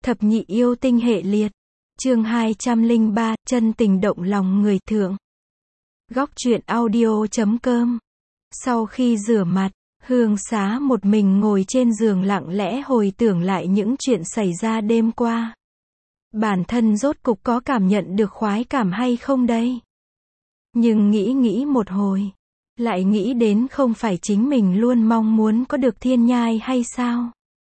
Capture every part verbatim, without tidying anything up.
Thập nhị yêu tinh hệ liệt. Chương hai trăm lẻ ba, chân tình động lòng người thượng. Góc truyện audio chấm com. Sau khi rửa mặt, Hương Xá một mình ngồi trên giường lặng lẽ hồi tưởng lại những chuyện xảy ra đêm qua. Bản thân rốt cục có cảm nhận được khoái cảm hay không đây? Nhưng nghĩ nghĩ một hồi, lại nghĩ đến không phải chính mình luôn mong muốn có được thiên nhai hay sao?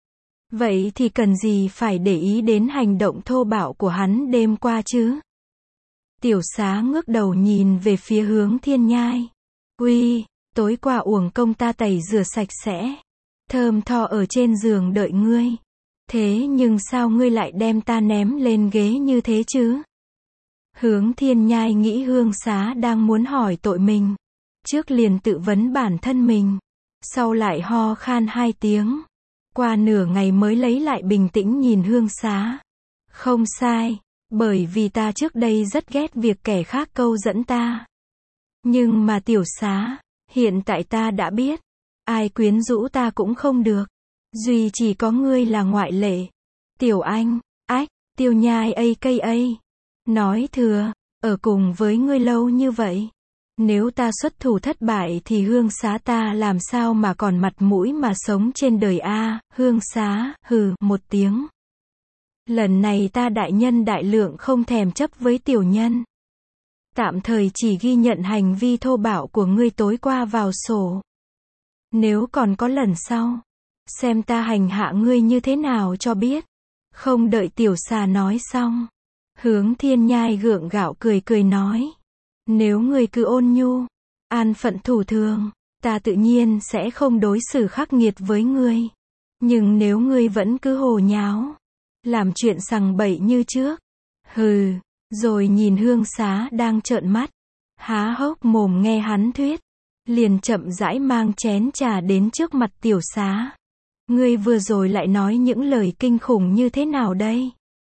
Vậy thì cần gì phải để ý đến hành động thô bạo của hắn đêm qua chứ? Tiểu Xá ngước đầu nhìn về phía hướng thiên nhai. Uy, tối qua uổng công ta tẩy rửa sạch sẽ, thơm tho ở trên giường đợi ngươi. Thế nhưng sao ngươi lại đem ta ném lên ghế như thế chứ? Hướng thiên nhai nghĩ Hương Xá đang muốn hỏi tội mình. Trước liền tự vấn bản thân mình. Sau lại ho khan hai tiếng. Qua nửa ngày mới lấy lại bình tĩnh nhìn Hương Xá. Không sai, bởi vì ta trước đây rất ghét việc kẻ khác câu dẫn ta. Nhưng mà Tiểu Xá, hiện tại ta đã biết, ai quyến rũ ta cũng không được. Duy chỉ có ngươi là ngoại lệ. Tiểu Anh, ách, Tiêu Nhai a ca a. Nói thừa, ở cùng với ngươi lâu như vậy. Nếu ta xuất thủ thất bại thì Hương Xá ta làm sao mà còn mặt mũi mà sống trên đời a? Hương Xá, hừ, một tiếng. Lần này ta đại nhân đại lượng không thèm chấp với tiểu nhân. Tạm thời chỉ ghi nhận hành vi thô bạo của ngươi tối qua vào sổ. Nếu còn có lần sau, xem ta hành hạ ngươi như thế nào cho biết. Không đợi Tiểu Xà nói xong, Hướng thiên nhai gượng gạo cười cười nói. Nếu ngươi cứ ôn nhu, an phận thủ thường, ta tự nhiên sẽ không đối xử khắc nghiệt với ngươi. Nhưng nếu ngươi vẫn cứ hồ nháo, làm chuyện sằng bậy như trước, hừ, rồi nhìn Hương Xá đang trợn mắt, há hốc mồm nghe hắn thuyết, liền chậm rãi mang chén trà đến trước mặt Tiểu Xá. Ngươi vừa rồi lại nói những lời kinh khủng như thế nào đây?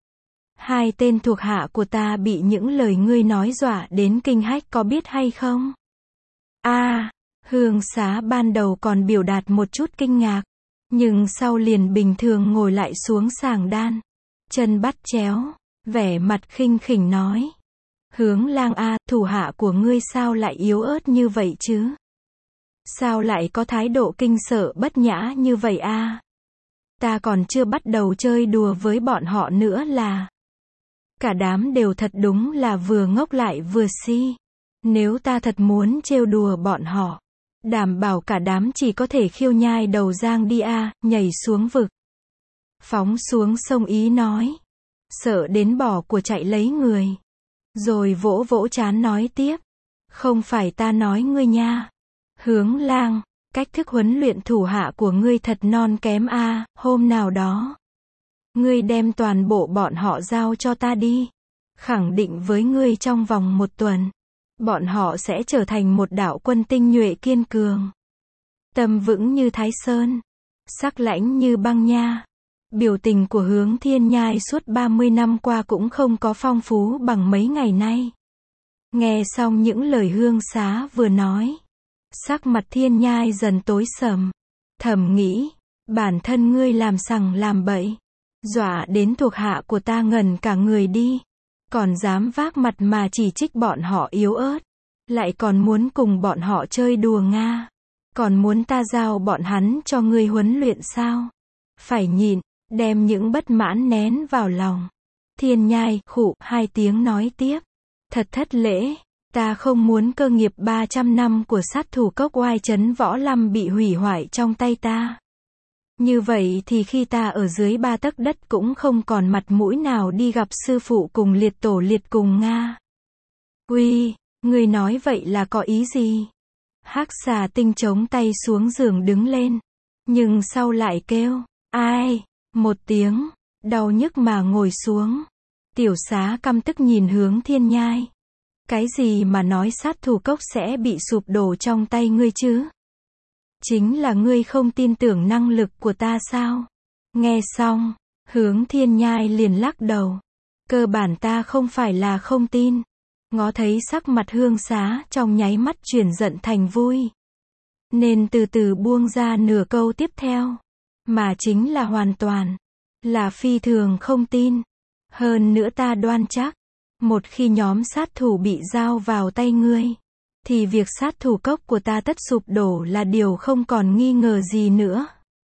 Hai tên thuộc hạ của ta bị những lời ngươi nói dọa đến kinh hách có biết hay không? A, à, Hương Xá ban đầu còn biểu đạt một chút kinh ngạc, nhưng sau liền bình thường ngồi lại xuống sàng đan, chân bắt chéo, vẻ mặt khinh khỉnh nói. Hướng lang a, thủ hạ của ngươi sao lại yếu ớt như vậy chứ? Sao lại có thái độ kinh sợ bất nhã như vậy a? À? Ta còn chưa bắt đầu chơi đùa với bọn họ nữa là... Cả đám đều thật đúng là vừa ngốc lại vừa si. Nếu ta thật muốn trêu đùa bọn họ, đảm bảo cả đám chỉ có thể khiêu nhai đầu giang đi a, à, nhảy xuống vực, phóng xuống sông ý nói. Sợ đến bỏ của chạy lấy người. Rồi vỗ vỗ trán nói tiếp. Không phải ta nói ngươi nha. Hướng lang, cách thức huấn luyện thủ hạ của ngươi thật non kém a, à, hôm nào đó. Ngươi đem toàn bộ bọn họ giao cho ta đi. Khẳng định với ngươi trong vòng một tuần, bọn họ sẽ trở thành một đạo quân tinh nhuệ kiên cường. Tâm vững như Thái Sơn, sắc lãnh như băng nha. Biểu tình của Hướng thiên nhai suốt ba mươi năm qua cũng không có phong phú bằng mấy ngày nay. Nghe xong những lời Hương Xá vừa nói, sắc mặt thiên nhai dần tối sầm. Thầm nghĩ, bản thân ngươi làm sằng làm bậy, dọa đến thuộc hạ của ta ngẩn cả người đi. Còn dám vác mặt mà chỉ trích bọn họ yếu ớt. Lại còn muốn cùng bọn họ chơi đùa nga. Còn muốn ta giao bọn hắn cho ngươi huấn luyện sao? Phải nhịn, đem những bất mãn nén vào lòng. Thiên nhai, khụ, hai tiếng nói tiếp. Thật thất lễ, ta không muốn cơ nghiệp ba trăm năm của sát thủ cốc oai trấn võ lâm bị hủy hoại trong tay ta. Như vậy thì khi ta ở dưới ba tấc đất cũng không còn mặt mũi nào đi gặp sư phụ cùng liệt tổ liệt cùng Nga. Uy, ngươi nói vậy là có ý gì? Hắc xà tinh chống tay xuống giường đứng lên. Nhưng sau lại kêu, ai? Một tiếng, đau nhức mà ngồi xuống. Tiểu Xá căm tức nhìn Hướng thiên nhai. Cái gì mà nói sát thủ cốc sẽ bị sụp đổ trong tay ngươi chứ? Chính là ngươi không tin tưởng năng lực của ta sao? Nghe xong, Hướng thiên nhai liền lắc đầu. Cơ bản ta không phải là không tin. Ngó thấy sắc mặt Hương Xá trong nháy mắt chuyển giận thành vui, nên từ từ buông ra nửa câu tiếp theo. Mà chính là hoàn toàn là phi thường không tin. Hơn nữa ta đoan chắc, một khi nhóm sát thủ bị giao vào tay ngươi, thì việc sát thủ cốc của ta tất sụp đổ là điều không còn nghi ngờ gì nữa.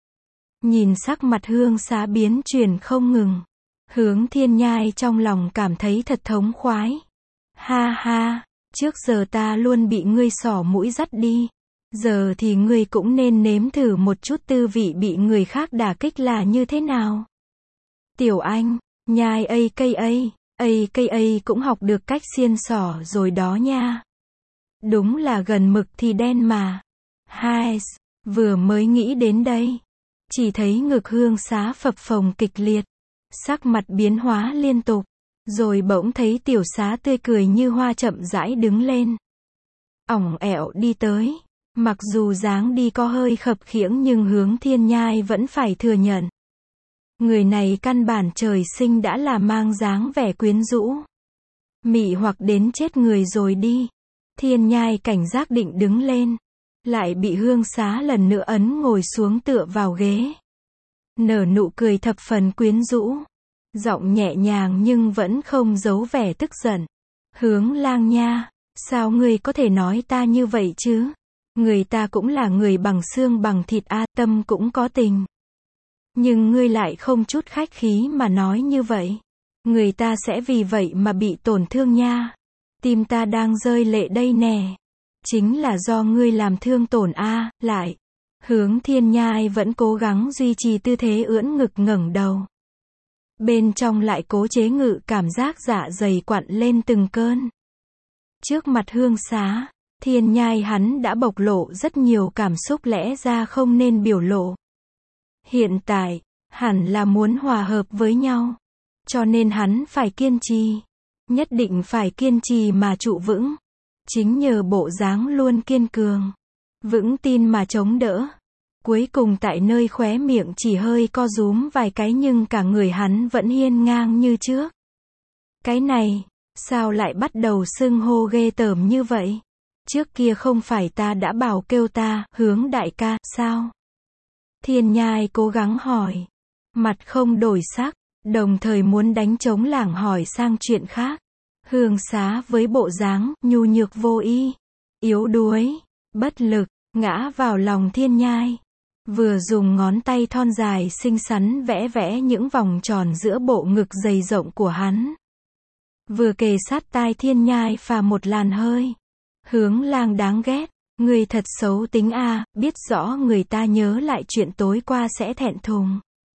Nhìn sắc mặt Hương Xá biến chuyển không ngừng, Hướng Thiên Nhai trong lòng cảm thấy thật thống khoái. Ha ha, trước giờ ta luôn bị ngươi xỏ mũi dắt đi. Giờ thì ngươi cũng nên nếm thử một chút tư vị bị người khác đả kích là như thế nào. Tiểu Anh, nhai a ca a, a ca a cũng học được cách xiên xỏ rồi đó nha. Đúng là gần mực thì đen mà. Hai, vừa mới nghĩ đến đây, chỉ thấy ngực Hương Xá phập phồng kịch liệt, sắc mặt biến hóa liên tục, rồi bỗng thấy Tiểu Xá tươi cười như hoa chậm rãi đứng lên. Ỏng ẻo đi tới, mặc dù dáng đi có hơi khập khiễng nhưng Hướng Thiên Nhai vẫn phải thừa nhận. Người này căn bản trời sinh đã là mang dáng vẻ quyến rũ. Mị hoặc đến chết người rồi đi. Thiên Nhai cảnh giác định đứng lên, lại bị Hương Xá lần nữa ấn ngồi xuống tựa vào ghế. Nở nụ cười thập phần quyến rũ, giọng nhẹ nhàng nhưng vẫn không giấu vẻ tức giận. Hướng Lang nha, sao ngươi có thể nói ta như vậy chứ? Người ta cũng là người bằng xương bằng thịt a, tâm cũng có tình. Nhưng ngươi lại không chút khách khí mà nói như vậy. Người ta sẽ vì vậy mà bị tổn thương nha. Tim ta đang rơi lệ đây nè. Chính là do ngươi làm thương tổn a, lại. Hướng Thiên Nhai vẫn cố gắng duy trì tư thế ưỡn ngực ngẩng đầu. Bên trong lại cố chế ngự cảm giác dạ dày quặn lên từng cơn. Trước mặt Hương Xá, Thiên Nhai hắn đã bộc lộ rất nhiều cảm xúc lẽ ra không nên biểu lộ. Hiện tại, hẳn là muốn hòa hợp với nhau. Cho nên hắn phải kiên trì. Nhất định phải kiên trì mà trụ vững. Chính nhờ bộ dáng luôn kiên cường, vững tin mà chống đỡ. Cuối cùng tại nơi khóe miệng chỉ hơi co rúm vài cái nhưng cả người hắn vẫn hiên ngang như trước. Cái này, sao lại bắt đầu xưng hô ghê tởm như vậy? Trước kia không phải ta đã bảo kêu ta, Hướng đại ca, sao? Thiên Nhai cố gắng hỏi. Mặt không đổi sắc, đồng thời muốn đánh trống lảng hỏi sang chuyện khác. Hương Xá với bộ dáng, nhu nhược vô ý, yếu đuối, bất lực, ngã vào lòng Thiên Nhai. Vừa dùng ngón tay thon dài xinh xắn vẽ vẽ những vòng tròn giữa bộ ngực dày rộng của hắn. Vừa kề sát tai Thiên Nhai phà một làn hơi. Hướng Lang đáng ghét, người thật xấu tính a, biết rõ người ta nhớ lại chuyện tối qua sẽ thẹn thùng.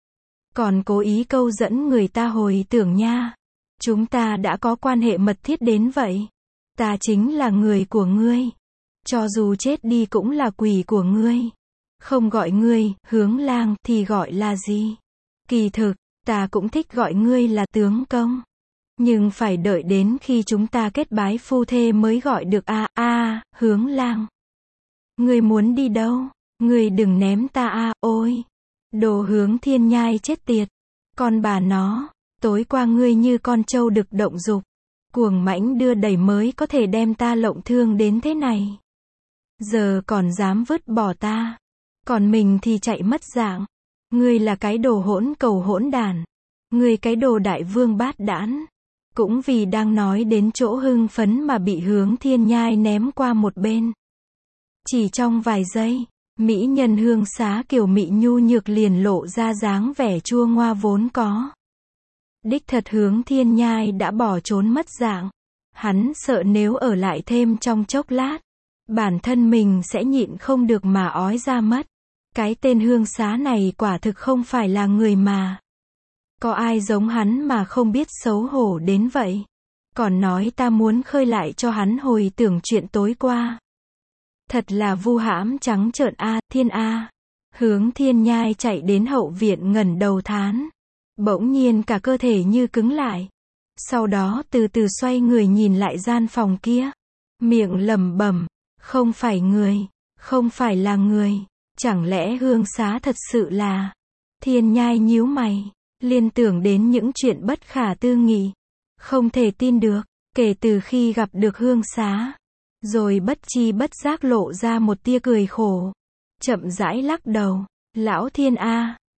Còn cố ý câu dẫn người ta hồi tưởng nha. Chúng ta đã có quan hệ mật thiết đến vậy. Ta chính là người của ngươi. Cho dù chết đi cũng là quỷ của ngươi. Không gọi ngươi, Hướng Lang, thì gọi là gì? Kỳ thực, ta cũng thích gọi ngươi là tướng công. Nhưng phải đợi đến khi chúng ta kết bái phu thê mới gọi được a, a, Hướng Lang. Ngươi muốn đi đâu? Ngươi đừng ném ta a, ôi. Đồ Hướng Thiên Nhai chết tiệt. Con bà nó, tối qua ngươi như con trâu đực động dục. Cuồng mãnh đưa đẩy mới có thể đem ta lộng thương đến thế này. Giờ còn dám vứt bỏ ta. Còn mình thì chạy mất dạng. Ngươi là cái đồ hỗn cầu hỗn đàn. Ngươi cái đồ đại vương bát đãn. Cũng vì đang nói đến chỗ hưng phấn mà bị Hướng Thiên Nhai ném qua một bên. Chỉ trong vài giây, mỹ nhân Hương Xá kiểu mị nhu nhược liền lộ ra dáng vẻ chua ngoa vốn có. Đích thật Hướng Thiên Nhai đã bỏ trốn mất dạng. Hắn sợ nếu ở lại thêm trong chốc lát, bản thân mình sẽ nhịn không được mà ói ra mất. Cái tên Hương Xá này quả thực không phải là người mà. Có ai giống hắn mà không biết xấu hổ đến vậy? Còn nói ta muốn khơi lại cho hắn hồi tưởng chuyện tối qua. Thật là vu hãm trắng trợn a, Thiên a. Hướng Thiên Nhai chạy đến hậu viện ngẩng đầu thán. Bỗng nhiên cả cơ thể như cứng lại. Sau đó từ từ xoay người nhìn lại gian phòng kia. Miệng lẩm bẩm, không phải người, không phải là người. Chẳng lẽ Hương Xá thật sự là... Thiên Nhai nhíu mày, liên tưởng đến những chuyện bất khả tư nghị. Không thể tin được, kể từ khi gặp được Hương Xá. Rồi bất chi bất giác lộ ra một tia cười khổ. Chậm rãi lắc đầu, lão Thiên a,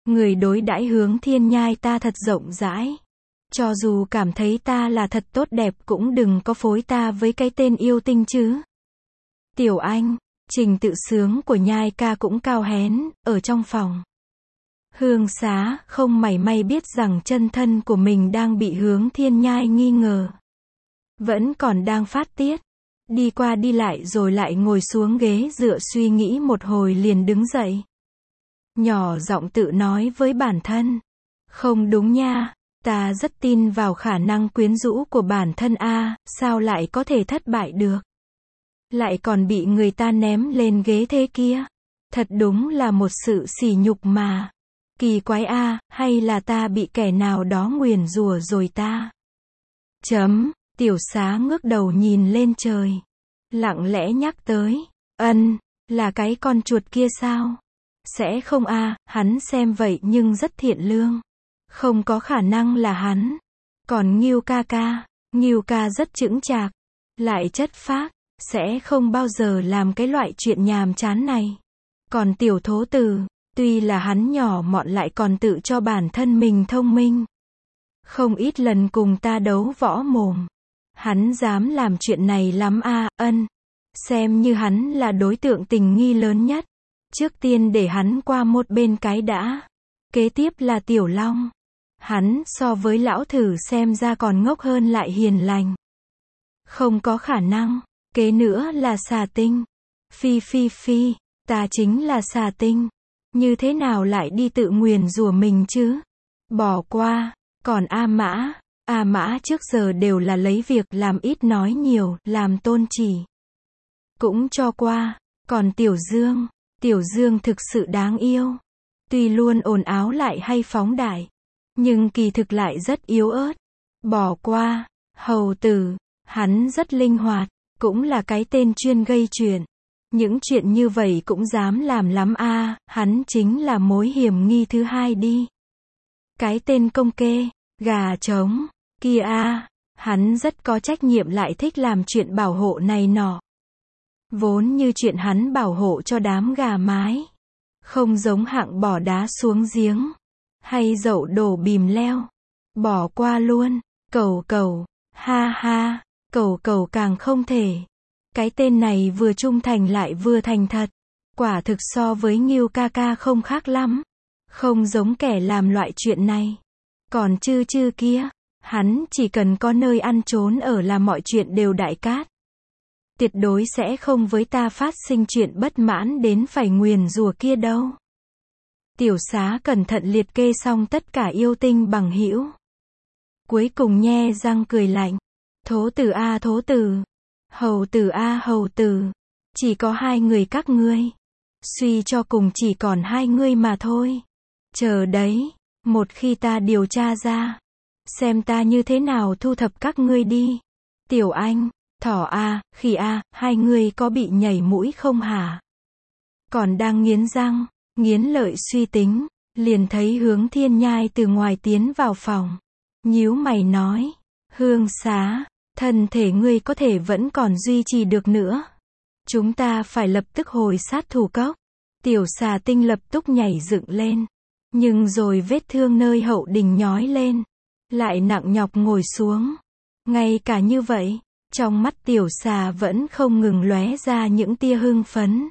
Người đối đãi Hướng Thiên Nhai ta thật rộng rãi. Cho dù cảm thấy ta là thật tốt đẹp cũng đừng có phối ta với cái tên yêu tinh chứ. Tiểu Anh, trình tự sướng của Nhai ca cũng cao hén, ở trong phòng. Hương Xá, không mảy may biết rằng chân thân của mình đang bị Hướng Thiên Nhai nghi ngờ. Vẫn còn đang phát tiết. Đi qua đi lại rồi lại ngồi xuống ghế dựa suy nghĩ một hồi liền đứng dậy. Nhỏ giọng tự nói với bản thân. Không đúng nha, ta rất tin vào khả năng quyến rũ của bản thân a, sao lại có thể thất bại được. Lại còn bị người ta ném lên ghế thế kia. Thật đúng là một sự sỉ nhục mà. Kỳ quái a, hay là ta bị kẻ nào đó nguyền rủa rồi ta. Chấm, Tiểu Xá ngước đầu nhìn lên trời. Lặng lẽ nhắc tới. Ân, là cái con chuột kia sao? Sẽ không a, hắn xem vậy nhưng rất thiện lương. Không có khả năng là hắn. Còn Ngưu ca ca, Ngưu ca rất chững chạc, lại chất phác, sẽ không bao giờ làm cái loại chuyện nhàm chán này. Còn Tiểu Thố Tử, tuy là hắn nhỏ mọn lại còn tự cho bản thân mình thông minh. Không ít lần cùng ta đấu võ mồm. Hắn dám làm chuyện này lắm a, ân. Xem như hắn là đối tượng tình nghi lớn nhất. Trước tiên để hắn qua một bên cái đã. Kế tiếp là Tiểu Long. Hắn so với lão thử xem ra còn ngốc hơn lại hiền lành. Không có khả năng. Kế nữa là Xà Tinh. Phi phi phi, ta chính là Xà Tinh. Như thế nào lại đi tự nguyền rủa mình chứ? Bỏ qua. Còn A Mã, A Mã trước giờ đều là lấy việc làm ít nói nhiều, làm tôn chỉ. Cũng cho qua. Còn Tiểu Dương, Tiểu Dương thực sự đáng yêu. Tuy luôn ồn áo lại hay phóng đại, nhưng kỳ thực lại rất yếu ớt. Bỏ qua. Hầu Tử, hắn rất linh hoạt, cũng là cái tên chuyên gây chuyện. Những chuyện như vậy cũng dám làm lắm a, hắn chính là mối hiểm nghi thứ hai đi. Cái tên công kê, gà trống, kia a, hắn rất có trách nhiệm lại thích làm chuyện bảo hộ này nọ. Vốn như chuyện hắn bảo hộ cho đám gà mái. Không giống hạng bỏ đá xuống giếng. Hay dậu đổ bìm leo. Bỏ qua luôn. Cầu cầu, ha ha, cầu cầu càng không thể. Cái tên này vừa trung thành lại vừa thành thật. Quả thực so với Ngưu ca ca không khác lắm. Không giống kẻ làm loại chuyện này. Còn Chư Chư kia, hắn chỉ cần có nơi ăn trốn ở là mọi chuyện đều đại cát. Tuyệt đối sẽ không với ta phát sinh chuyện bất mãn đến phải nguyền rủa kia đâu. Tiểu Xá cẩn thận liệt kê xong tất cả yêu tinh bằng hữu. Cuối cùng nhe răng cười lạnh. Thố Tử a Thố Tử. Hầu Tử a Hầu Tử. Chỉ có hai người các ngươi. Suy cho cùng chỉ còn hai ngươi mà thôi. Chờ đấy, một khi ta điều tra ra, xem ta như thế nào thu thập các ngươi đi. Tiểu Anh, Thỏ a, Khỉ a, hai ngươi có bị nhảy mũi không hả? Còn đang nghiến răng, nghiến lợi suy tính, liền thấy Hướng Thiên Nhai từ ngoài tiến vào phòng. Nhíu mày nói, Hương Xá, thân thể ngươi có thể vẫn còn duy trì được nữa. Chúng ta phải lập tức hồi sát thủ cốc. Tiểu Xà Tinh lập tức nhảy dựng lên. Nhưng rồi vết thương nơi hậu đình nhói lên. Lại nặng nhọc ngồi xuống. Ngay cả như vậy, trong mắt Tiểu Xà vẫn không ngừng lóe ra những tia hưng phấn.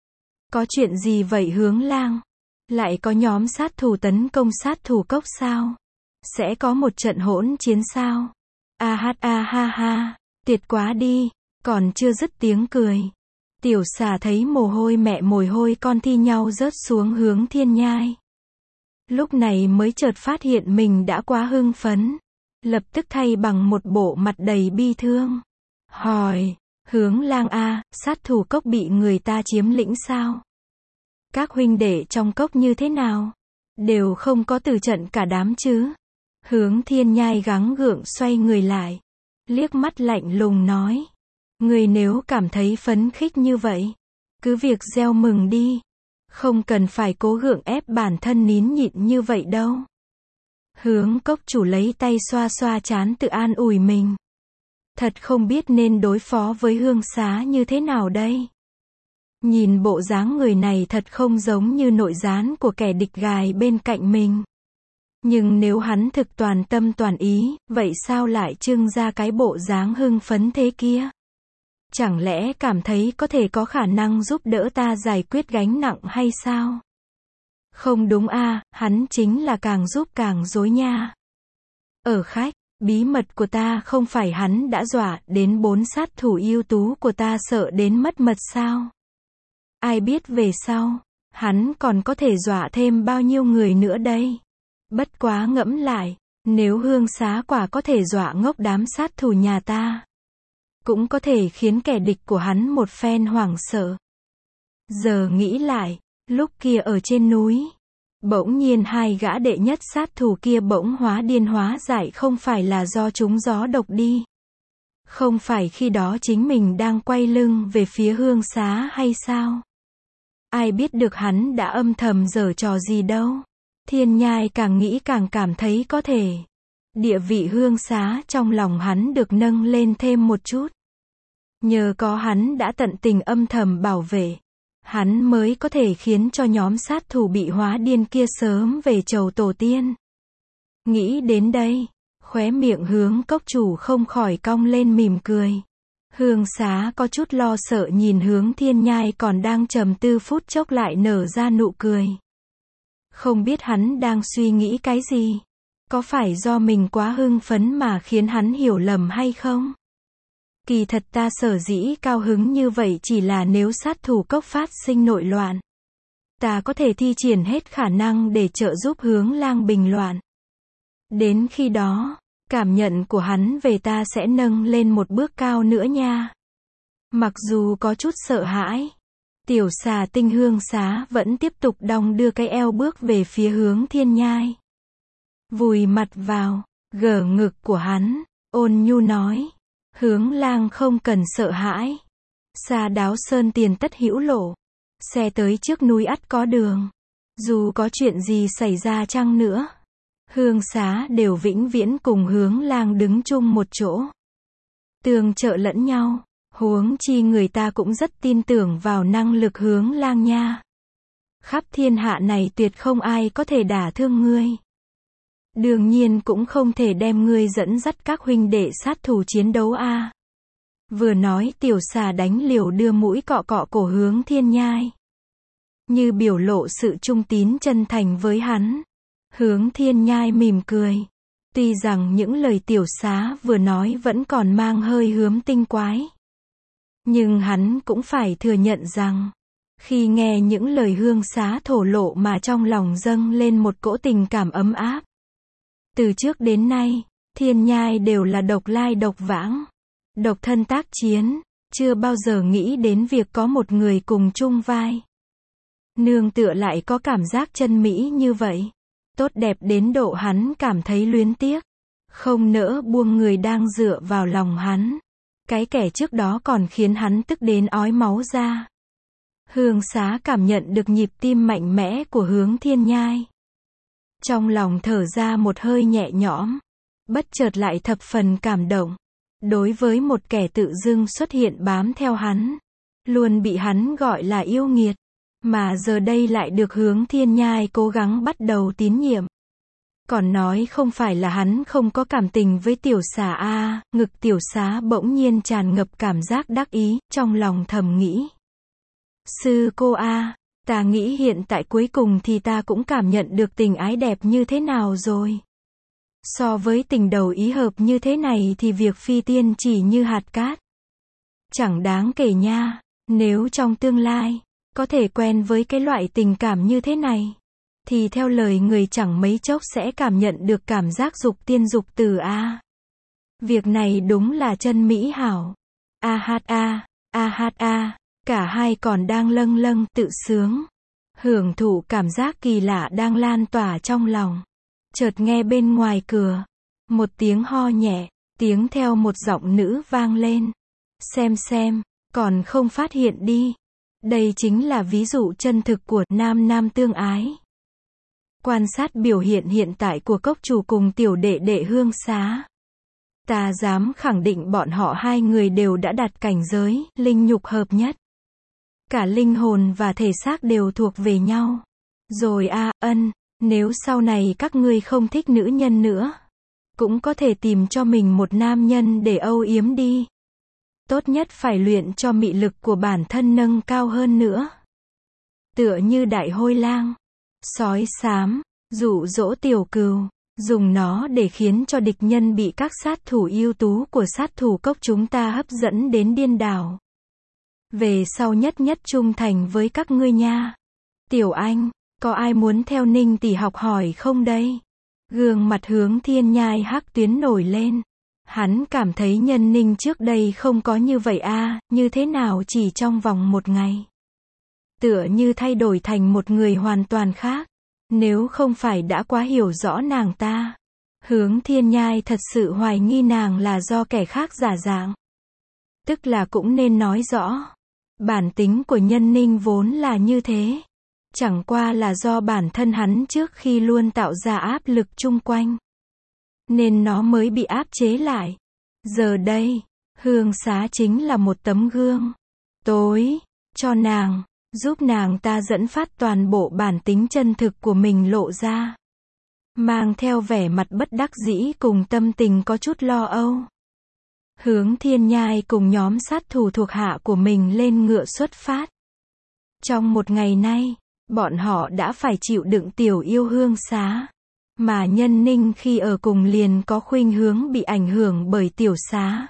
Có chuyện gì vậy Hướng Lang? Lại có nhóm sát thủ tấn công sát thủ cốc sao? Sẽ có một trận hỗn chiến sao? A hát a ha ha, tuyệt quá đi, còn chưa dứt tiếng cười. Tiểu Xà thấy mồ hôi mẹ mồ hôi con thi nhau rớt xuống Hướng Thiên Nhai. Lúc này mới chợt phát hiện mình đã quá hưng phấn. Lập tức thay bằng một bộ mặt đầy bi thương. Hỏi, Hướng Lang a, sát thủ cốc bị người ta chiếm lĩnh sao? Các huynh đệ trong cốc như thế nào? Đều không có từ trận cả đám chứ? Hướng Thiên Nhai gắng gượng xoay người lại. Liếc mắt lạnh lùng nói. Người nếu cảm thấy phấn khích như vậy, cứ việc gieo mừng đi. Không cần phải cố gượng ép bản thân nín nhịn như vậy đâu. Hướng cốc chủ lấy tay xoa xoa trán tự an ủi mình. Thật không biết nên đối phó với Hương Xá như thế nào đây. Nhìn bộ dáng người này thật không giống như nội gián của kẻ địch gài bên cạnh mình. Nhưng nếu hắn thực toàn tâm toàn ý, vậy sao lại trưng ra cái bộ dáng hưng phấn thế kia? Chẳng lẽ cảm thấy có thể có khả năng giúp đỡ ta giải quyết gánh nặng hay sao? Không đúng a, hắn chính là càng giúp càng dối nha. Ở khách, bí mật của ta không phải hắn đã dọa đến bốn sát thủ ưu tú của ta sợ đến mất mật sao? Ai biết về sau, hắn còn có thể dọa thêm bao nhiêu người nữa đây? Bất quá ngẫm lại, nếu hương xá quả có thể dọa ngốc đám sát thủ nhà ta, cũng có thể khiến kẻ địch của hắn một phen hoảng sợ. Giờ nghĩ lại, lúc kia ở trên núi, bỗng nhiên hai gã đệ nhất sát thủ kia bỗng hóa điên hóa dại không phải là do trúng gió độc đi. Không phải khi đó chính mình đang quay lưng về phía hương xá hay sao? Ai biết được hắn đã âm thầm giở trò gì đâu. Thiên Nhai càng nghĩ càng cảm thấy có thể. Địa vị hương xá trong lòng hắn được nâng lên thêm một chút. Nhờ có hắn đã tận tình âm thầm bảo vệ, hắn mới có thể khiến cho nhóm sát thủ bị hóa điên kia sớm về chầu tổ tiên. Nghĩ đến đây, khóe miệng Hướng cốc chủ không khỏi cong lên mỉm cười. Hương xá có chút lo sợ nhìn Hướng Thiên Nhai còn đang trầm tư phút chốc lại nở ra nụ cười. Không biết hắn đang suy nghĩ cái gì? Có phải do mình quá hưng phấn mà khiến hắn hiểu lầm hay không? Kỳ thật ta sở dĩ cao hứng như vậy chỉ là nếu sát thủ cốc phát sinh nội loạn, ta có thể thi triển hết khả năng để trợ giúp Hướng Lang bình loạn. Đến khi đó, cảm nhận của hắn về ta sẽ nâng lên một bước cao nữa nha. Mặc dù có chút sợ hãi, tiểu xà tinh hương xá vẫn tiếp tục đong đưa cái eo bước về phía Hướng Thiên Nhai. Vùi mặt vào, gở ngực của hắn, ôn nhu nói. Hướng Lang không cần sợ hãi. Xa Đáo Sơn tiền tất hữu lộ. Xe tới trước núi ắt có đường. Dù có chuyện gì xảy ra chăng nữa, hương xá đều vĩnh viễn cùng Hướng Lang đứng chung một chỗ. Tương trợ lẫn nhau. Huống chi người ta cũng rất tin tưởng vào năng lực Hướng Lang nha. Khắp thiên hạ này tuyệt không ai có thể đả thương ngươi. Đương nhiên cũng không thể đem ngươi dẫn dắt các huynh đệ sát thủ chiến đấu a. À. Vừa nói tiểu xà đánh liều đưa mũi cọ cọ cổ Hướng Thiên Nhai, như biểu lộ sự trung tín chân thành với hắn. Hướng Thiên Nhai mỉm cười. Tuy rằng những lời tiểu xá vừa nói vẫn còn mang hơi hướm tinh quái, nhưng hắn cũng phải thừa nhận rằng, khi nghe những lời hương xá thổ lộ mà trong lòng dâng lên một cỗ tình cảm ấm áp. Từ trước đến nay, Thiên Nhai đều là độc lai độc vãng, độc thân tác chiến, chưa bao giờ nghĩ đến việc có một người cùng chung vai. Nương tựa lại có cảm giác chân mỹ như vậy. Tốt đẹp đến độ hắn cảm thấy luyến tiếc. Không nỡ buông người đang dựa vào lòng hắn. Cái kẻ trước đó còn khiến hắn tức đến ói máu ra. Hương xá cảm nhận được nhịp tim mạnh mẽ của Hướng Thiên Nhai. Trong lòng thở ra một hơi nhẹ nhõm. Bất chợt lại thập phần cảm động. Đối với một kẻ tự dưng xuất hiện bám theo hắn, luôn bị hắn gọi là yêu nghiệt, mà giờ đây lại được Hướng Thiên Nhai cố gắng bắt đầu tín nhiệm. Còn nói không phải là hắn không có cảm tình với tiểu xà a, à, ngực tiểu xá bỗng nhiên tràn ngập cảm giác đắc ý, trong lòng thầm nghĩ. Sư cô a, à, ta nghĩ hiện tại cuối cùng thì ta cũng cảm nhận được tình ái đẹp như thế nào rồi. So với tình đầu ý hợp như thế này thì việc phi tiên chỉ như hạt cát. Chẳng đáng kể nha, nếu trong tương lai, có thể quen với cái loại tình cảm như thế này, thì theo lời người chẳng mấy chốc sẽ cảm nhận được cảm giác dục tiên dục tử a. Việc này đúng là chân mỹ hảo. A hát a, a hát a, cả hai còn đang lâng lâng tự sướng, hưởng thụ cảm giác kỳ lạ đang lan tỏa trong lòng. Chợt nghe bên ngoài cửa, một tiếng ho nhẹ, tiếng theo một giọng nữ vang lên. Xem xem, còn không phát hiện đi. Đây chính là ví dụ chân thực của nam nam tương ái. Quan sát biểu hiện hiện tại của cốc chủ cùng tiểu đệ đệ Hương Xá, ta dám khẳng định bọn họ hai người đều đã đạt cảnh giới linh nhục hợp nhất. Cả linh hồn và thể xác đều thuộc về nhau. Rồi a, ân, nếu sau này các ngươi không thích nữ nhân nữa, cũng có thể tìm cho mình một nam nhân để âu yếm đi. Tốt nhất phải luyện cho mị lực của bản thân nâng cao hơn nữa. Tựa như đại hôi lang, sói xám, dụ dỗ tiểu cừu, dùng nó để khiến cho địch nhân bị các sát thủ ưu tú của sát thủ cốc chúng ta hấp dẫn đến điên đảo. Về sau nhất nhất trung thành với các ngươi nha. Tiểu Anh, có ai muốn theo Ninh tỷ học hỏi không đây? Gương mặt Hướng Thiên Nhai hắc tuyến nổi lên. Hắn cảm thấy Nhân Ninh trước đây không có như vậy a, như thế nào chỉ trong vòng một ngày. Tựa như thay đổi thành một người hoàn toàn khác. Nếu không phải đã quá hiểu rõ nàng ta. Hướng Thiên Nhai thật sự hoài nghi nàng là do kẻ khác giả dạng. Tức là cũng nên nói rõ. Bản tính của Nhân Ninh vốn là như thế. Chẳng qua là do bản thân hắn trước khi luôn tạo ra áp lực chung quanh. Nên nó mới bị áp chế lại. Giờ đây, Hương Xá chính là một tấm gương tối cho nàng, giúp nàng ta dẫn phát toàn bộ bản tính chân thực của mình lộ ra. Mang theo vẻ mặt bất đắc dĩ cùng tâm tình có chút lo âu. Hướng Thiên Nhai cùng nhóm sát thủ thuộc hạ của mình lên ngựa xuất phát. Trong một ngày nay, bọn họ đã phải chịu đựng tiểu yêu Hương Xá. Mà Nhân Ninh khi ở cùng liền có khuynh hướng bị ảnh hưởng bởi tiểu xá.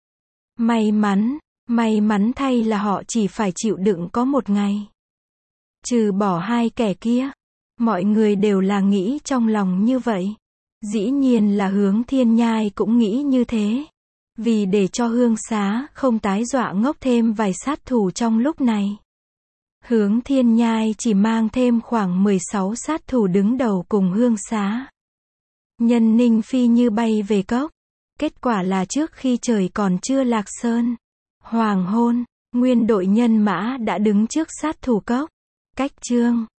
May mắn, may mắn thay là họ chỉ phải chịu đựng có một ngày. Trừ bỏ hai kẻ kia, mọi người đều là nghĩ trong lòng như vậy. Dĩ nhiên là Hướng Thiên Nhai cũng nghĩ như thế. Vì để cho Hương Xá không tái dọa ngốc thêm vài sát thủ trong lúc này. Hướng Thiên Nhai chỉ mang thêm khoảng mười sáu sát thủ đứng đầu cùng Hương Xá. Nhân Ninh phi như bay về cốc. Kết quả là trước khi trời còn chưa lạc sơn, hoàng hôn, nguyên đội nhân mã đã đứng trước sát thủ cốc. Cách chương